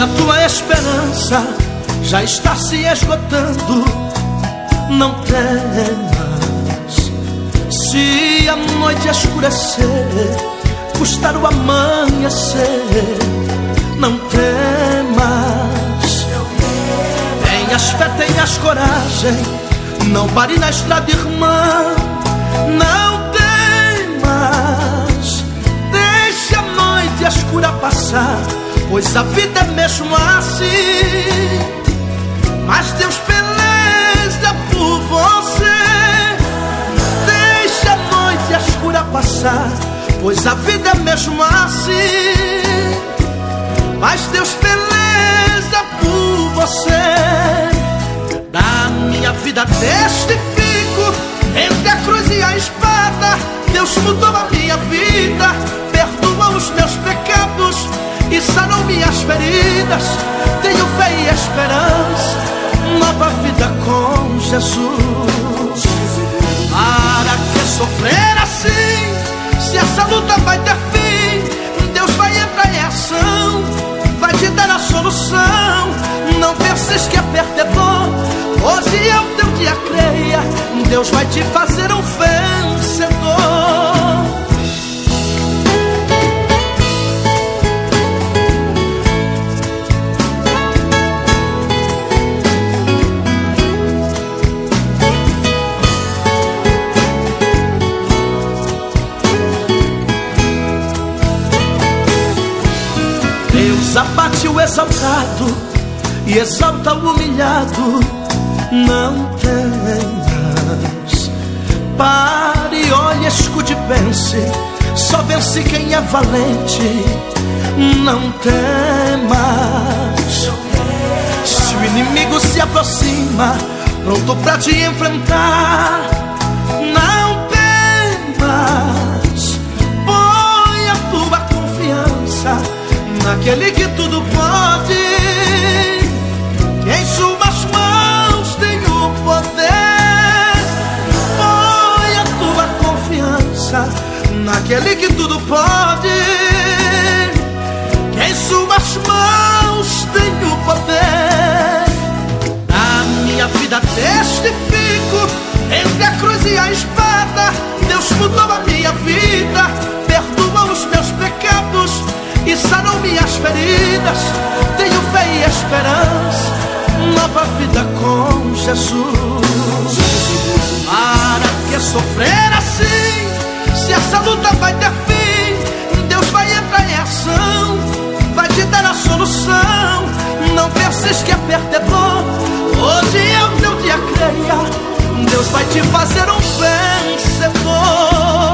a tua esperança já está se esgotando, não temas. Se a noite escurecer, custar o amanhecer, não temas. Tenhas fé, tenhas coragem, não pare na estrada, irmã, não temas. Deixe a noite escura passar, pois a vida é mesmo assim. Mas Deus peleja por você. Deixe a noite escura passar, pois a vida é mesmo assim. Mas Deus peleja por você. Da minha vida testifico, entre a cruz e a espada, Deus mudou a minha vida, perdoou os meus pecados e sarou minhas feridas. Tenho fé e esperança, nova vida com Jesus. Para que sofrer assim, se essa luta vai ter fim? Deus vai entrar em ação, vai te dar a solução. Não penses que é perdedor, hoje é o teu dia, creia, Deus vai te fazer um vencedor. Deus abate o exaltado e exalta o humilhado. Não tenhas, pare, olhe, escute, pense, só vence quem é valente. Não temas. Se o inimigo se aproxima, pronto pra te enfrentar, não temas. Põe a tua confiança naquele que tudo pode, que em suas mãos tem o poder. Põe a tua confiança naquele que tudo pode, que em suas mãos tem o poder. Na minha vida testifico, entre a cruz e a espada, Deus mudou a minha vida, perdoou os meus pecados e sarou minhas feridas. Tenho fé e esperança, nova vida com Jesus. Para que sofrer assim, se essa luta vai ter fim? Deus vai entrar em ação, vai te dar a solução. Não penses que é perdedor, hoje é o teu dia, creia, Deus vai te fazer um vencedor.